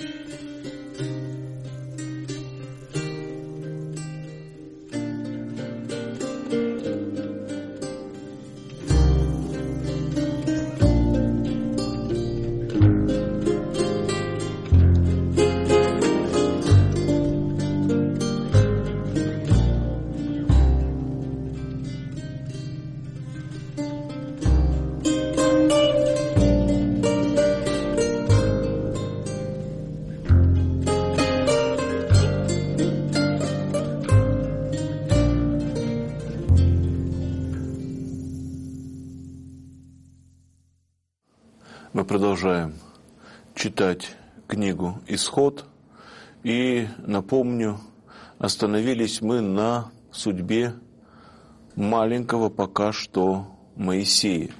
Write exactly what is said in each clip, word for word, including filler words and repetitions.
Мы продолжаем читать книгу «Исход». И, напомню, остановились мы на судьбе маленького пока что Моисея.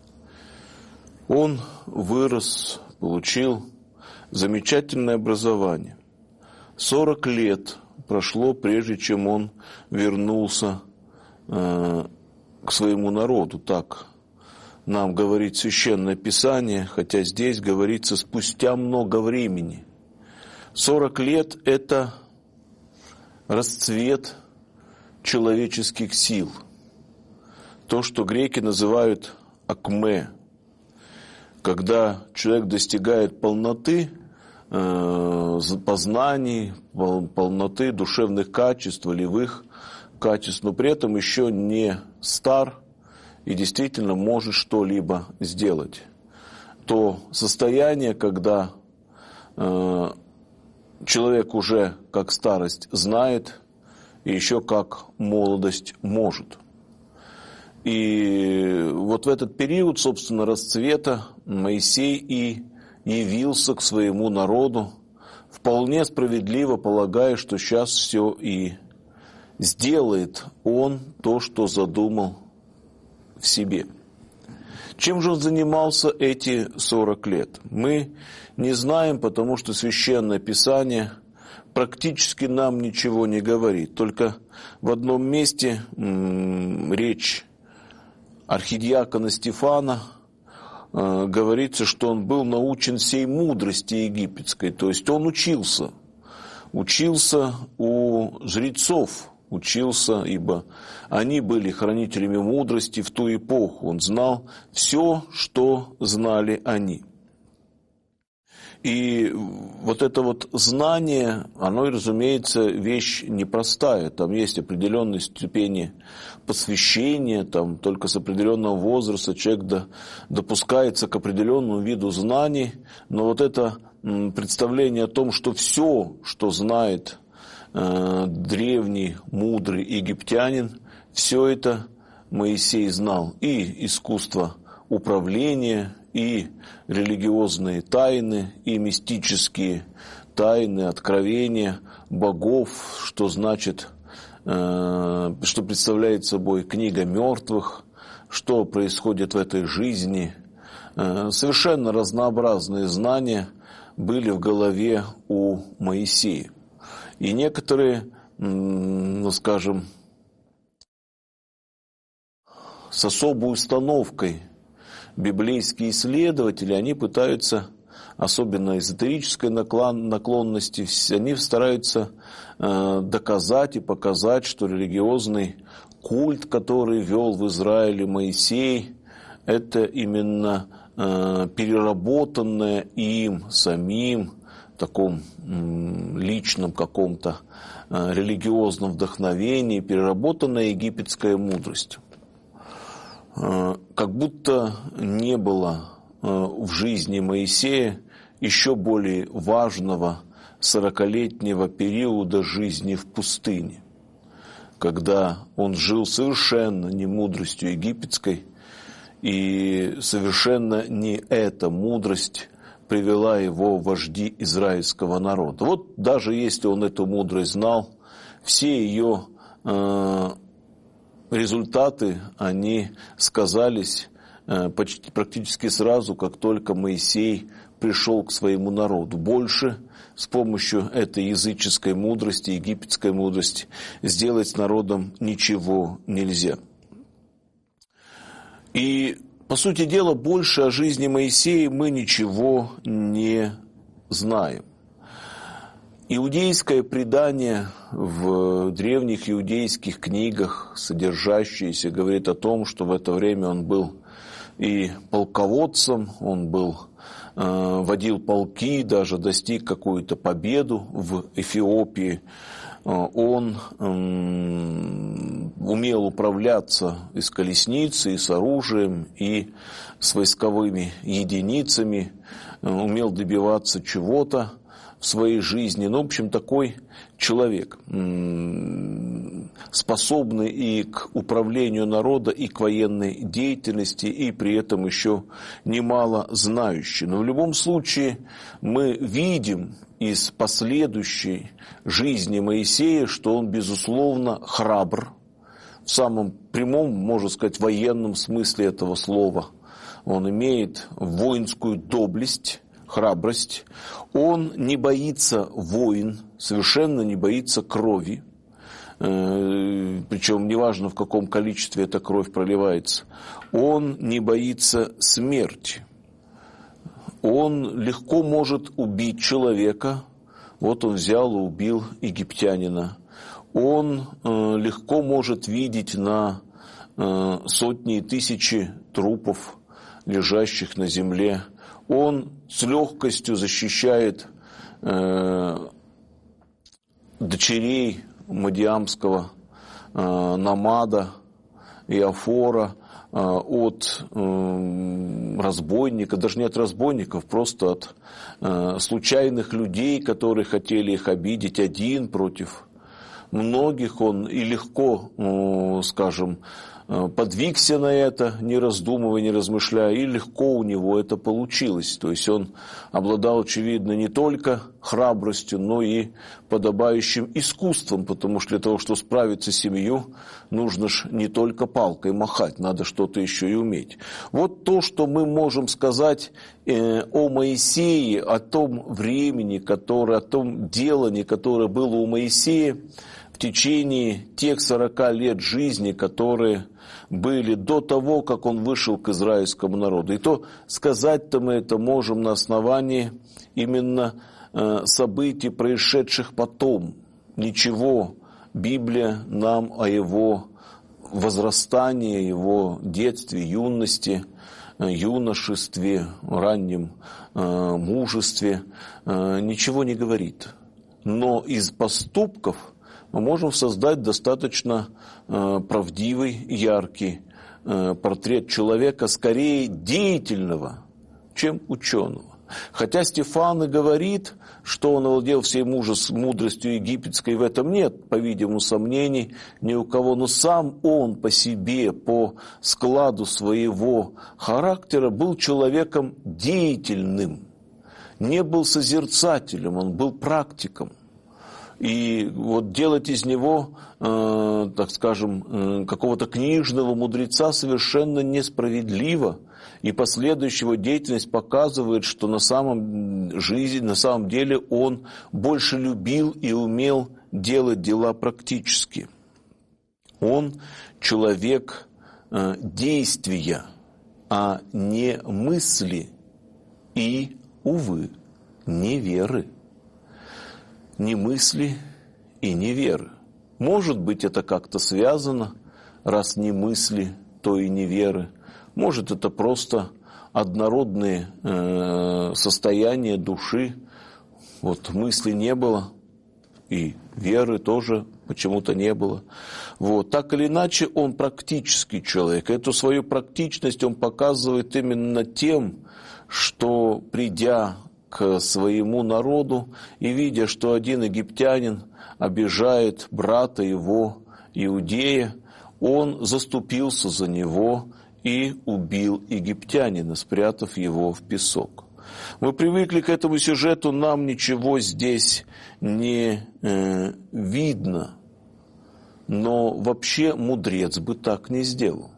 Он вырос, получил замечательное образование. Сорок лет прошло, прежде чем он вернулся э, к своему народу, так нам говорит Священное Писание, хотя здесь говорится спустя много времени. Сорок лет – это расцвет человеческих сил. То, что греки называют акме. Когда человек достигает полноты э, познаний, полноты душевных качеств, волевых качеств, но при этом еще не стар, и действительно может что-либо сделать. То состояние, когда э, человек уже как старость знает, и еще как молодость может. И вот в этот период, собственно, расцвета Моисей и явился к своему народу, вполне справедливо полагая, что сейчас все и сделает он то, что задумал в себе. Чем же он занимался эти сорок лет? Мы не знаем, потому что Священное Писание практически нам ничего не говорит. Только в одном месте м- речь архидиакона Стефана э, говорится, что он был научен всей мудрости египетской. То есть он учился. Учился у жрецов. Учился, ибо они были хранителями мудрости в ту эпоху. Он знал все, что знали они. И вот это вот знание, оно, разумеется, вещь непростая. Там есть определенные ступени посвящения, там только с определенного возраста человек допускается к определенному виду знаний. Но вот это представление о том, что все, что знает древний, мудрый египтянин, все это Моисей знал. И искусство управления, и религиозные тайны, и мистические тайны, откровения богов, что значит, что представляет собой книга мертвых, что происходит в этой жизни. Совершенно разнообразные знания были в голове у Моисея. И некоторые, ну скажем, с особой установкой библейские исследователи, они пытаются, особенно эзотерической наклонности, они стараются доказать и показать, что религиозный культ, который вел в Израиле Моисей, это именно переработанное им самим, таком личном каком-то религиозном вдохновении, переработанная египетская мудрость. Как будто не было в жизни Моисея еще более важного сорокалетнего периода жизни в пустыне, когда он жил совершенно не мудростью египетской, и совершенно не эта мудрость привела его в вожди израильского народа. Вот даже если он эту мудрость знал, все ее э, результаты, они сказались э, почти, практически сразу, как только Моисей пришел к своему народу. Больше с помощью этой языческой мудрости, египетской мудрости, сделать с народом ничего нельзя. И по сути дела, больше о жизни Моисея мы ничего не знаем. Иудейское предание в древних иудейских книгах, содержащееся, говорит о том, что в это время он был и полководцем, он был, э, водил полки, даже достиг какую-то победу в Эфиопии. Он э, умел управляться и с колесницей, и с оружием, и с войсковыми единицами, э, умел добиваться чего-то в своей жизни. Ну, в общем, такой человек, способный и к управлению народа, и к военной деятельности, и при этом еще немало знающий. Но в любом случае мы видим из последующей жизни Моисея, что он, безусловно, храбр, в самом прямом, можно сказать, военном смысле этого слова. Он имеет воинскую доблесть, храбрость. Он не боится войн, совершенно не боится крови. Причем неважно, в каком количестве эта кровь проливается. Он не боится смерти. Он легко может убить человека. Вот он взял и убил египтянина. Он легко может видеть на сотни и тысячи трупов, лежащих на земле. Он с легкостью защищает э, дочерей Мадиамского э, Намада и Афора э, от э, разбойника, даже не от разбойников, просто от э, случайных людей, которые хотели их обидеть, один против многих. Он и легко, э, скажем, подвигся на это, не раздумывая, не размышляя, и легко у него это получилось. То есть он обладал, очевидно, не только храбростью, но и подобающим искусством, потому что для того, чтобы справиться с семью, нужно ж не только палкой махать, надо что-то еще и уметь. Вот то, что мы можем сказать э, о Моисее, о том времени, которое, о том делании, которое было у Моисея в течение тех сорока лет жизни, которые были до того, как он вышел к израильскому народу. И то сказать-то мы это можем на основании именно э, событий, происшедших потом. Ничего Библия нам о его возрастании, его детстве, юности, э, юношестве, раннем э, мужестве э, ничего не говорит. Но из поступков мы можем создать достаточно э, правдивый, яркий э, портрет человека, скорее деятельного, чем ученого. Хотя Стефан и говорит, что он овладел всей мудростью египетской, в этом нет, по-видимому, сомнений ни у кого. Но сам он по себе, по складу своего характера был человеком деятельным, не был созерцателем, он был практиком. И вот делать из него, э, так скажем, э, какого-то книжного мудреца совершенно несправедливо. И последующая его деятельность показывает, что на самом жизни, на самом деле он больше любил и умел делать дела практически. Он человек э, действия, а не мысли и, увы, не веры. Ни мысли и ни веры. Может быть, это как-то связано, раз не мысли, то и не веры. Может, это просто однородные э, состояния души. Вот мысли не было, и веры тоже почему-то не было. Вот. Так или иначе, он практический человек. Эту свою практичность он показывает именно тем, что, придя к своему народу и видя, что один египтянин обижает брата его, иудея, он заступился за него и убил египтянина, спрятав его в песок. Мы привыкли к этому сюжету, нам ничего здесь не э, видно, но вообще мудрец бы так не сделал,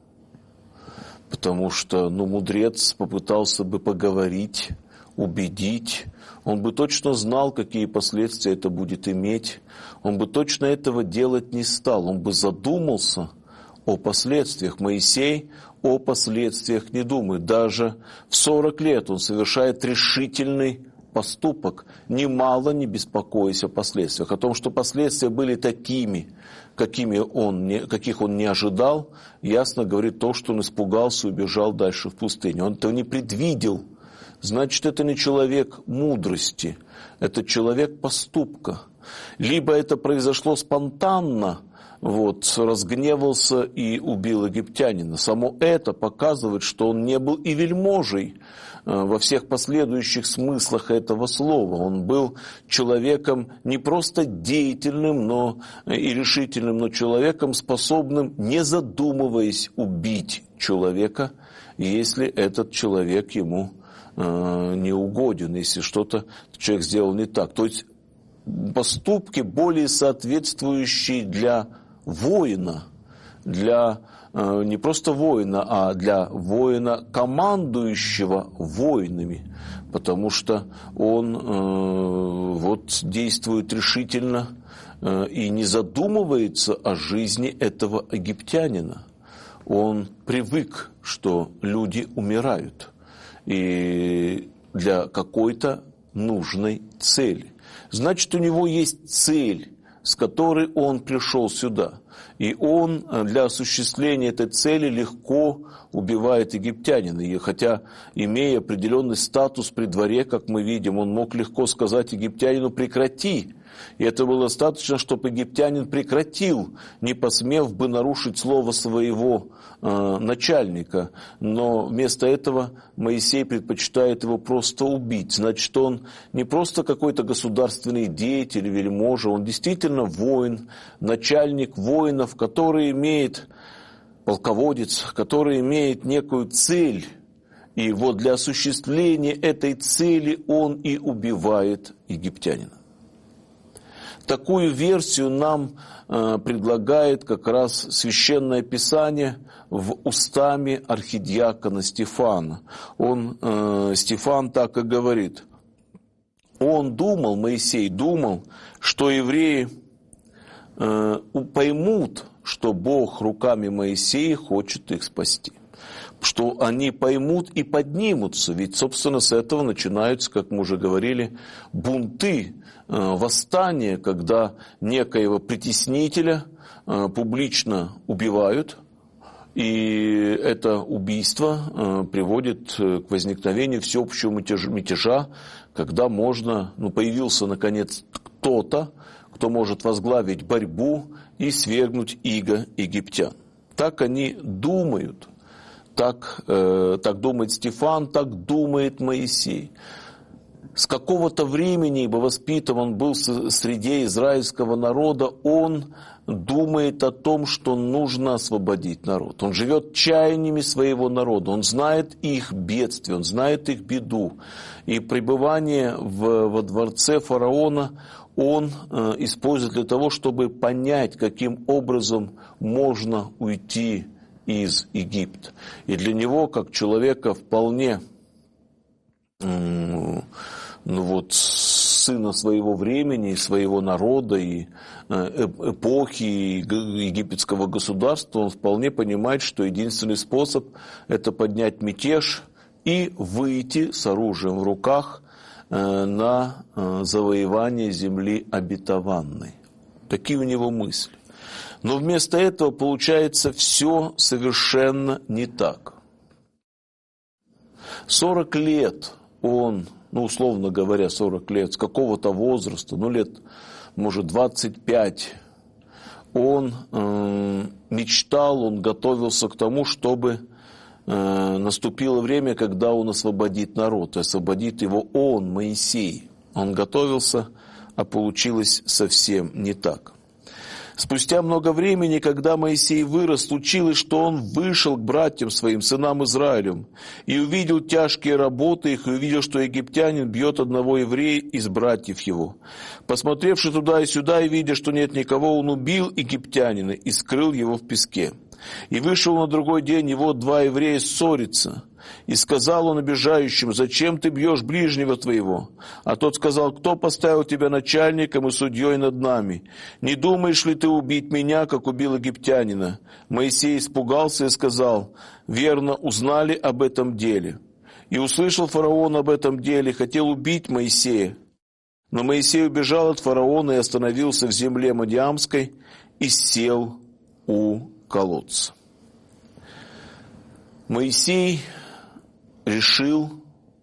потому что ну, мудрец попытался бы поговорить, убедить, он бы точно знал, какие последствия это будет иметь, он бы точно этого делать не стал, он бы задумался о последствиях. Моисей о последствиях не думает. Даже в сорок лет он совершает решительный поступок, немало не беспокоясь о последствиях. О том, что последствия были такими, какими он не, каких он не ожидал, ясно говорит то, что он испугался и убежал дальше в пустыню. Он этого не предвидел. Значит, это не человек мудрости, это человек поступка. Либо это произошло спонтанно, вот, разгневался и убил египтянина. Само это показывает, что он не был и вельможей во всех последующих смыслах этого слова. Он был человеком не просто деятельным, но и решительным, но человеком, способным, не задумываясь, убить человека, если этот человек ему э, не угоден, если что-то человек сделал не так. То есть поступки, более соответствующие для воина, для э, не просто воина, а для воина, командующего воинами, потому что он э, вот действует решительно э, и не задумывается о жизни этого египтянина. Он привык, что люди умирают, и для какой-то нужной цели. Значит, у него есть цель, с которой он пришел сюда. И он для осуществления этой цели легко убивает египтянина. И хотя, имея определенный статус при дворе, как мы видим, он мог легко сказать египтянину «прекрати». И это было достаточно, чтобы египтянин прекратил, не посмев бы нарушить слово своего э, начальника. Но вместо этого Моисей предпочитает его просто убить. Значит, он не просто какой-то государственный деятель, вельможа, он действительно воин, начальник воинов, который имеет, полководец, который имеет некую цель. И вот для осуществления этой цели он и убивает египтянина. Такую версию нам э, предлагает как раз Священное Писание в устами архидиакона Стефана. Он, э, Стефан так и говорит. Он думал, Моисей думал, что евреи э, поймут, что Бог руками Моисея хочет их спасти. Что они поймут и поднимутся. Ведь, собственно, с этого начинаются, как мы уже говорили, бунты, восстания, когда некоего притеснителя публично убивают, и это убийство приводит к возникновению всеобщего мятежа, когда можно, ну, появился, наконец, кто-то, кто может возглавить борьбу и свергнуть иго египтян. Так они думают. Так, э, так думает Стефан, так думает Моисей. С какого-то времени, ибо воспитан он был среди израильского народа, он думает о том, что нужно освободить народ. Он живет чаяниями своего народа, он знает их бедствие, он знает их беду. И пребывание в, во дворце фараона он э, использует для того, чтобы понять, каким образом можно уйти из Египта. И для него, как человека вполне, ну вот, сына своего времени, своего народа и эпохи египетского государства, он вполне понимает, что единственный способ – это поднять мятеж и выйти с оружием в руках на завоевание земли обетованной. Такие у него мысли. Но вместо этого получается все совершенно не так. сорок лет он, ну условно говоря, сорок лет, с какого-то возраста, ну лет, может, двадцать пять, он э, мечтал, он готовился к тому, чтобы э, наступило время, когда он освободит народ, и освободит его он, Моисей. Он готовился, а получилось совсем не так. Спустя много времени, когда Моисей вырос, случилось, что он вышел к братьям своим, сынам Израилем, и увидел тяжкие работы их, и увидел, что египтянин бьет одного еврея из братьев его. Посмотревши туда и сюда, и видя, что нет никого, он убил египтянина и скрыл его в песке. И вышел на другой день, и вот два еврея ссорятся. И сказал он обижающим: «Зачем ты бьешь ближнего твоего?» А тот сказал: «Кто поставил тебя начальником и судьей над нами? Не думаешь ли ты убить меня, как убил египтянина?» Моисей испугался и сказал: «Верно, узнали об этом деле». И услышал фараон об этом деле, хотел убить Моисея. Но Моисей убежал от фараона и остановился в земле Мадиамской и сел у колодца. Моисей решил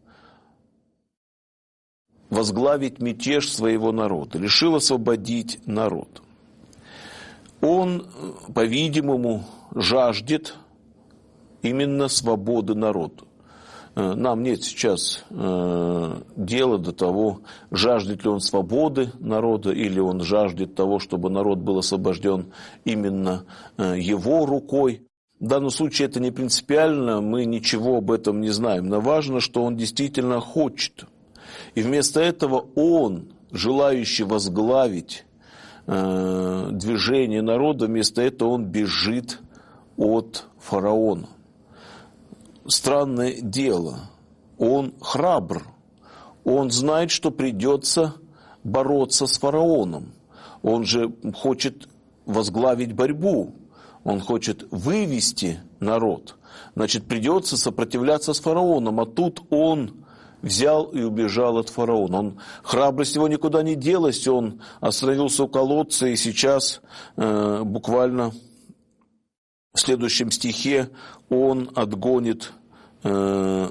возглавить мятеж своего народа, решил освободить народ. Он, по-видимому, жаждет именно свободы народа. Нам нет сейчас э, дела до того, жаждет ли он свободы народа, или он жаждет того, чтобы народ был освобожден именно э, его рукой. В данном случае это не принципиально, мы ничего об этом не знаем, но важно, что он действительно хочет. И вместо этого он, желающий возглавить э, движение народа, вместо этого он бежит от фараона. Странное дело, он храбр, он знает, что придется бороться с фараоном, он же хочет возглавить борьбу, он хочет вывести народ, значит, придется сопротивляться с фараоном, а тут он взял и убежал от фараона. Он, храбрость его никуда не делась, он остановился у колодца, и сейчас э, буквально в следующем стихе он отгонит э,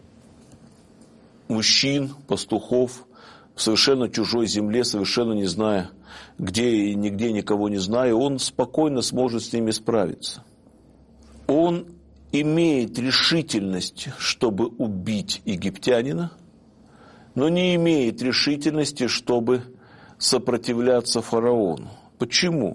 мужчин, пастухов в совершенно чужой земле, совершенно не зная, где и нигде никого не зная, он спокойно сможет с ними справиться. Он имеет решительность, чтобы убить египтянина, но не имеет решительности, чтобы сопротивляться фараону. Почему?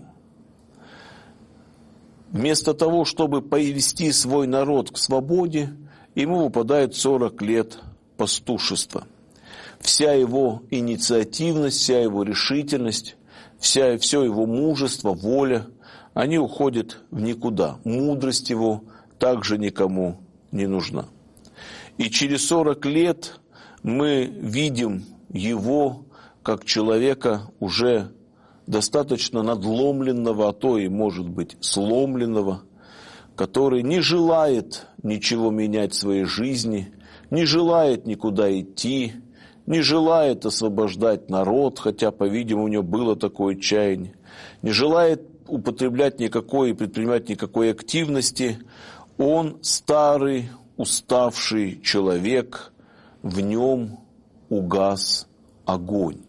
Вместо того, чтобы повести свой народ к свободе, ему выпадает сорок лет пастушества. Вся его инициативность, вся его решительность, вся, все его мужество, воля, они уходят в никуда. Мудрость его также никому не нужна. И через сорок лет мы видим его как человека уже достаточно надломленного, а то и, может быть, сломленного, который не желает ничего менять в своей жизни, не желает никуда идти, не желает освобождать народ, хотя, по-видимому, у него было такое чаяние, не желает употреблять никакой и предпринимать никакой активности. Он старый, уставший человек, в нем угас огонь.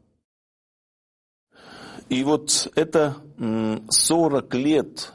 И вот это сорок лет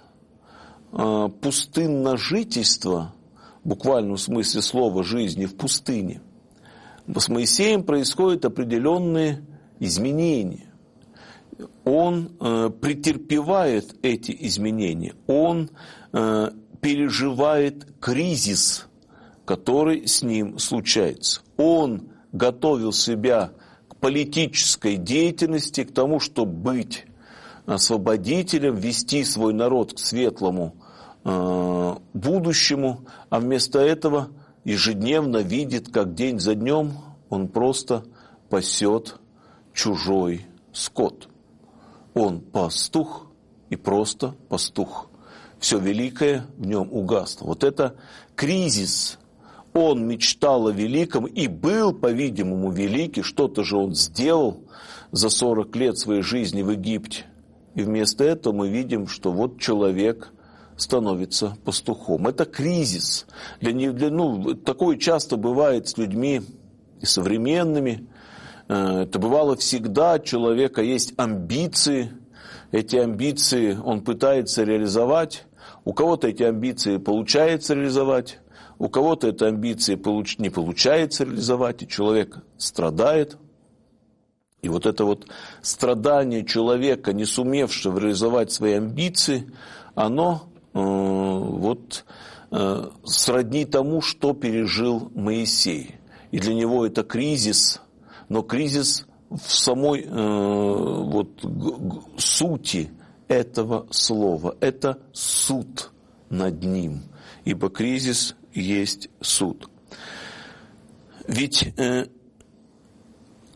пустынножительства, в буквальном смысле слова жизни в пустыне, с Моисеем происходят определенные изменения. Он претерпевает эти изменения, он переживает кризис, который с ним случается. Он готовил себя к политической деятельности, к тому, чтобы быть освободителем, вести свой народ к светлому э, будущему, а вместо этого ежедневно видит, как день за днем он просто пасет чужой скот. Он пастух и просто пастух. Все великое в нем угасло. Вот это кризис. Он мечтал о великом и был, по-видимому, великий. Что-то же он сделал за сорок лет своей жизни в Египте. И вместо этого мы видим, что вот человек становится пастухом. Это кризис. Для, для, ну, такое часто бывает с людьми и современными. Это бывало всегда. У человека есть амбиции. Эти амбиции он пытается реализовать. У кого-то эти амбиции получается реализовать, у кого-то эти амбиции не получается реализовать, и человек страдает. И вот это вот страдание человека, не сумевшего реализовать свои амбиции, оно э, вот, э, сродни тому, что пережил Моисей. И для него это кризис, но кризис в самой э, вот, г- сути этого слова. Это суд над ним, ибо кризис есть суд. Ведь э,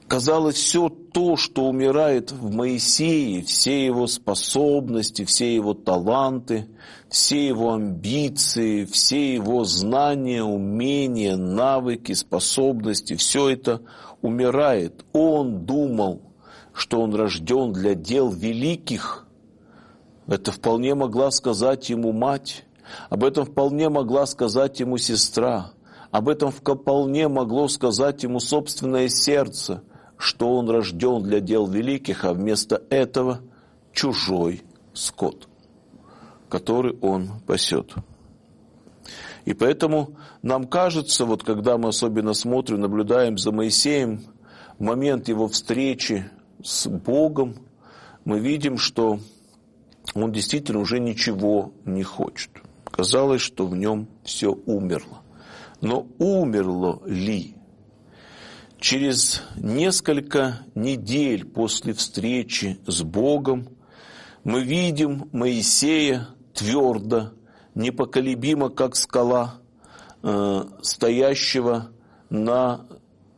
Казалось, все то, что умирает в Моисее, все его способности, все его таланты, все его амбиции, все его знания, умения, навыки, способности, все это умирает. Он думал, что он рожден для дел великих. Это вполне могла сказать ему мать, об этом вполне могла сказать ему сестра, об этом вполне могло сказать ему собственное сердце, что он рожден для дел великих, а вместо этого чужой скот, который он пасет. И поэтому нам кажется, вот когда мы особенно смотрим, наблюдаем за Моисеем, в момент его встречи с Богом, мы видим, что он действительно уже ничего не хочет. Казалось, что в нем все умерло. Но умерло ли? Через несколько недель после встречи с Богом мы видим Моисея твердо, непоколебимо, как скала, э, стоящего на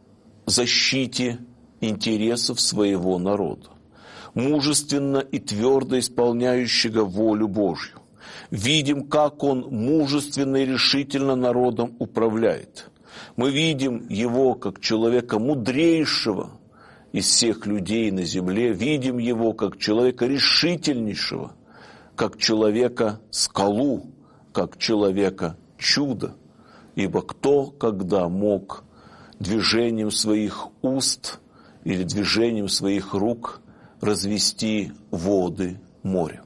защите интересов своего народа, мужественно и твердо исполняющего волю Божью. Видим, как он мужественно и решительно народом управляет. Мы видим его как человека мудрейшего из всех людей на земле, видим его как человека решительнейшего, как человека скалу, как человека чудо. Ибо кто когда мог движением своих уст или движением своих рук развести воды моря?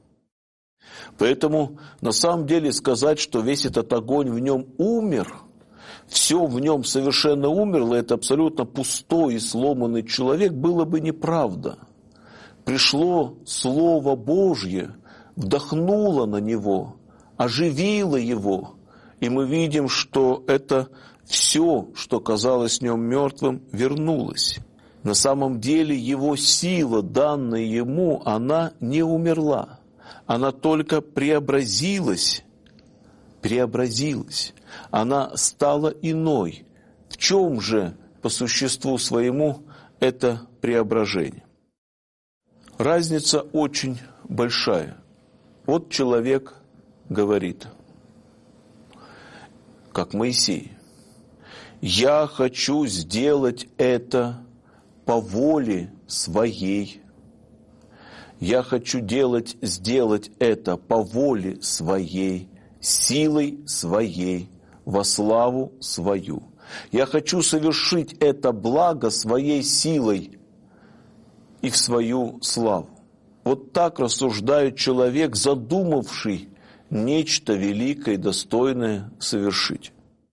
Поэтому на самом деле сказать, что весь этот огонь в нем умер, все в нем совершенно умерло, это абсолютно пустой и сломанный человек, было бы неправда. Пришло Слово Божье, вдохнуло на него, оживило его, и мы видим, что это все, что казалось в нем мертвым, вернулось. На самом деле его сила, данная ему, она не умерла. Она только преобразилась, преобразилась. Она стала иной. В чем же по существу своему это преображение? Разница очень большая. Вот человек говорит, как Моисей: «Я хочу сделать это по воле своей». Я хочу делать, сделать это по воле своей, силой своей, во славу свою. Я хочу совершить это благо своей силой и в свою славу. Вот так рассуждает человек, задумавший нечто великое и достойное совершить.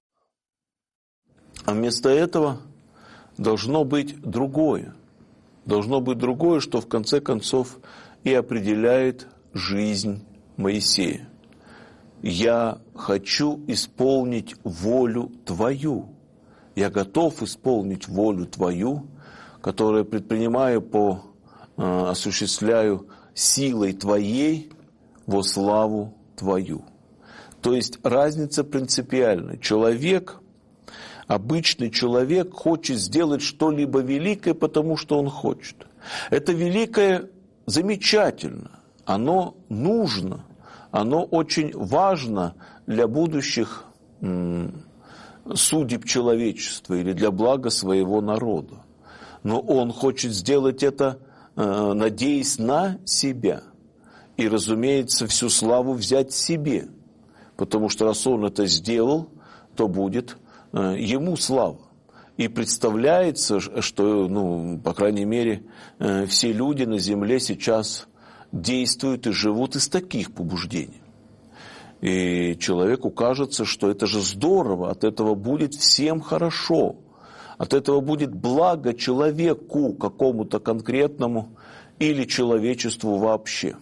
А вместо этого должно быть другое. Должно быть другое, что в конце концов и определяет жизнь Моисея. Я хочу исполнить волю Твою. Я готов исполнить волю Твою, которую предпринимаю по, э, осуществляю силой Твоей во славу Твою. То есть разница принципиальна. Человек, обычный человек хочет сделать что-либо великое, потому что он хочет. Это великое замечательно, оно нужно, оно очень важно для будущих м, судеб человечества или для блага своего народа. Но он хочет сделать это, э, надеясь на себя. И, разумеется, всю славу взять себе. Потому что раз он это сделал, то будет ему слава. И представляется, что, ну, по крайней мере, все люди на земле сейчас действуют и живут из таких побуждений. И человеку кажется, что это же здорово, от этого будет всем хорошо, от этого будет благо человеку какому-то конкретному или человечеству вообще.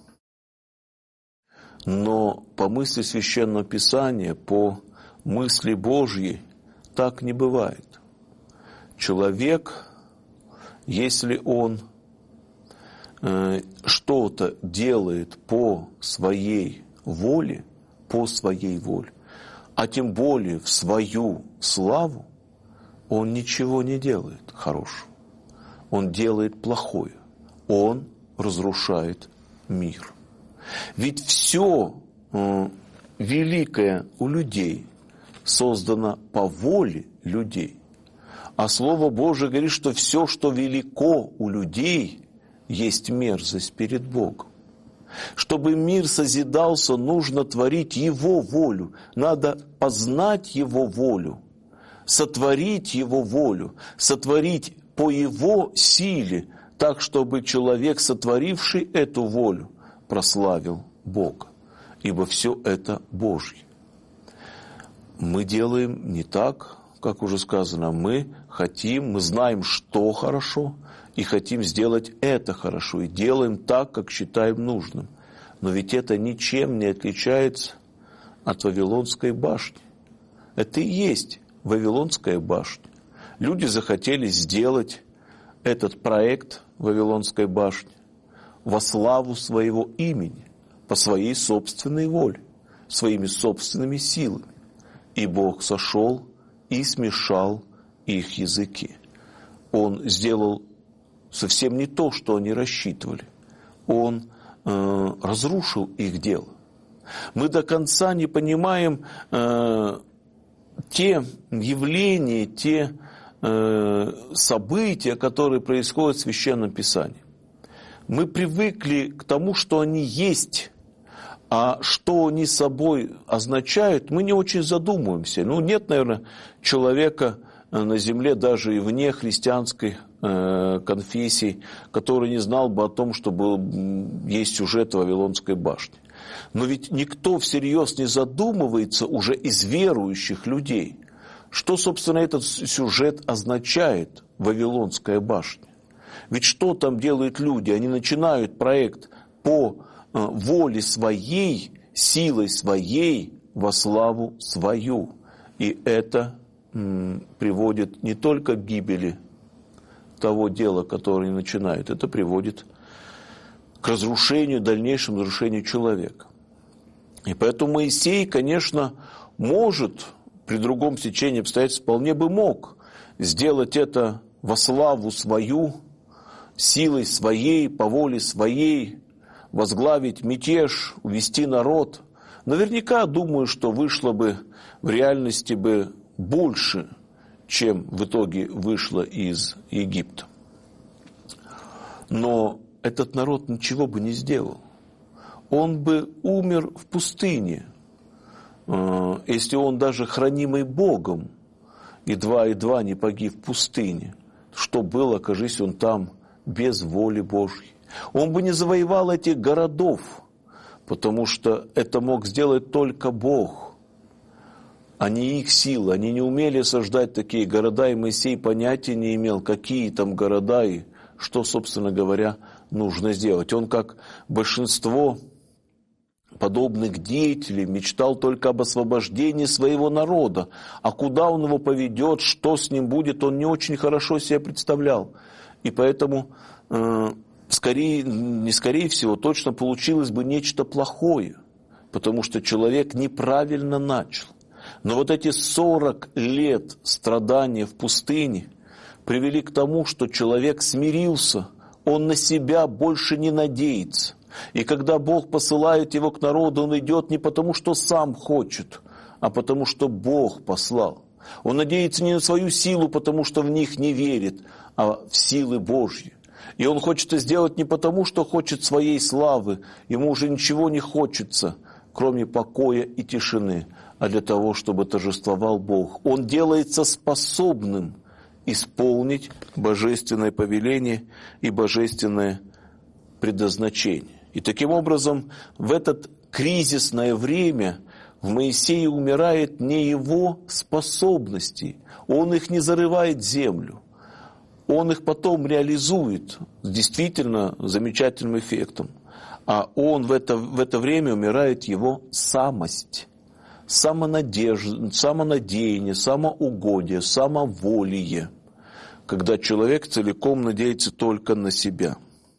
Но по мысли Священного Писания, по мысли Божьей, так не бывает. Человек, если он э, что-то делает по своей воле, по своей воле, а тем более в свою славу, он ничего не делает хорошего. он делает плохое. Он разрушает мир. Ведь все э, великое у людей создано по воле людей. А Слово Божие говорит, что все, что велико у людей, есть мерзость перед Богом. Чтобы мир созидался, нужно творить Его волю. Надо познать Его волю, сотворить Его волю, сотворить по Его силе, так, чтобы человек, сотворивший эту волю, прославил Бога. Ибо все это Божье. Мы делаем не так, как уже сказано, мы хотим, мы знаем, что хорошо, и хотим сделать это хорошо, и делаем так, как считаем нужным. Но ведь это ничем не отличается от Вавилонской башни. Это и есть Вавилонская башня. Люди захотели сделать этот проект Вавилонской башни во славу своего имени, по своей собственной воле, своими собственными силами. И Бог сошел и смешал их языки. Он сделал совсем не то, что они рассчитывали. Он э, разрушил их дело. Мы до конца не понимаем э, те явления, те э, события, которые происходят в Священном Писании. Мы привыкли к тому, что они есть, а что они собой означают, мы не очень задумываемся. Ну, нет, наверное, человека на земле, даже и вне христианской э, конфессии, который не знал бы о том, что был, есть сюжет Вавилонской башни. Но ведь никто всерьез не задумывается уже из верующих людей, что, собственно, этот сюжет означает, Вавилонская башня. Ведь что там делают люди? Они начинают проект по э, воле своей, силой своей, во славу свою. И это м, приводит не только к гибели того дела, которое они начинают, это приводит к разрушению, дальнейшему разрушению человека. И поэтому Моисей, конечно, может, при другом стечении обстоятельств, вполне бы мог сделать это во славу свою, силой своей, по воле своей, возглавить мятеж, увести народ. Наверняка, думаю, что вышло бы в реальности бы больше, чем в итоге вышло из Египта. Но этот народ ничего бы не сделал. Он бы умер в пустыне, если он даже хранимый Богом, едва-едва не погиб в пустыне. Что было, окажись он там без воли Божьей. Он бы не завоевал этих городов, потому что это мог сделать только Бог, а не их силы. Они не умели создать такие города, и Моисей понятия не имел, какие там города и что, собственно говоря, нужно сделать. Он, как большинство подобных деятелей, мечтал только об освобождении своего народа. А куда он его поведет, что с ним будет, он не очень хорошо себе представлял. И поэтому, э, скорее, не скорее всего, точно получилось бы нечто плохое, потому что человек неправильно начал. Но вот эти сорок лет страдания в пустыне привели к тому, что человек смирился, он на себя больше не надеется. И когда Бог посылает его к народу, он идет не потому, что сам хочет, а потому, что Бог послал. Он надеется не на свою силу, потому что в них не верит, а в силы Божьи. И он хочет это сделать не потому, что хочет своей славы, ему уже ничего не хочется, кроме покоя и тишины, а для того, чтобы торжествовал Бог. Он делается способным исполнить божественное повеление и божественное предназначение. И таким образом в это кризисное время в Моисее умирает не его способности, он их не зарывает в землю, он их потом реализует с действительно замечательным эффектом, а он в это, в это время умирает его самость, самонадежда, самонадеяние, самоугодие, самоволие, когда человек целиком надеется только на себя.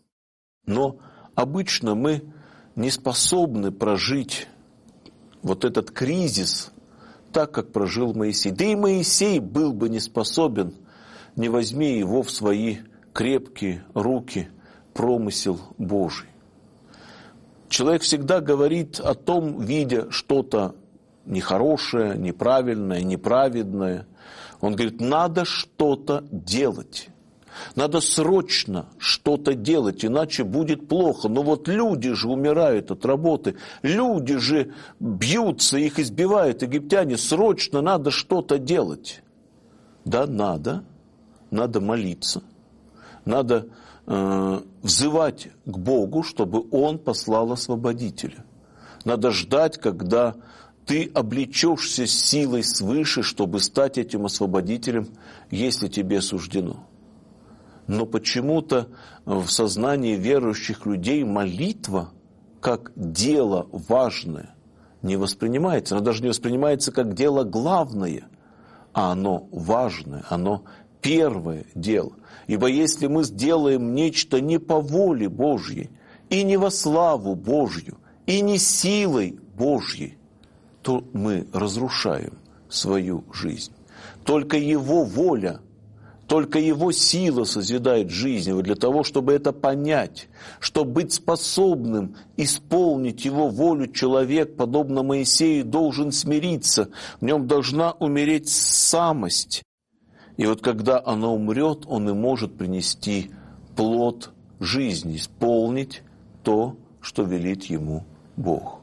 Но обычно мы не способны прожить вот этот кризис так, как прожил Моисей. Да и Моисей был бы не способен, не возьми его в свои крепкие руки, промысел Божий. Человек всегда говорит о том, видя что-то нехорошее, неправильное, неправедное. Он говорит, надо что-то делать. Надо срочно что-то делать, иначе будет плохо. Но вот люди же умирают от работы, люди же бьются, их избивают египтяне. Срочно надо что-то делать. Да, надо. Надо молиться. Надо э, взывать к Богу, чтобы Он послал освободителя. Надо ждать, когда ты облечешься силой свыше, чтобы стать этим освободителем, если тебе суждено. Но почему-то в сознании верующих людей молитва как дело важное не воспринимается. Она даже не воспринимается как дело главное, а оно важное, оно первое дело. Ибо если мы сделаем нечто не по воле Божьей, и не во славу Божью, и не силой Божьей, то мы разрушаем свою жизнь. Только Его воля, только Его сила созидает жизнь. И для того, чтобы это понять, чтобы быть способным исполнить Его волю, человек, подобно Моисею, должен смириться. В нем должна умереть самость. И вот когда она умрет, он и может принести плод жизни, исполнить то, что велит ему Бог.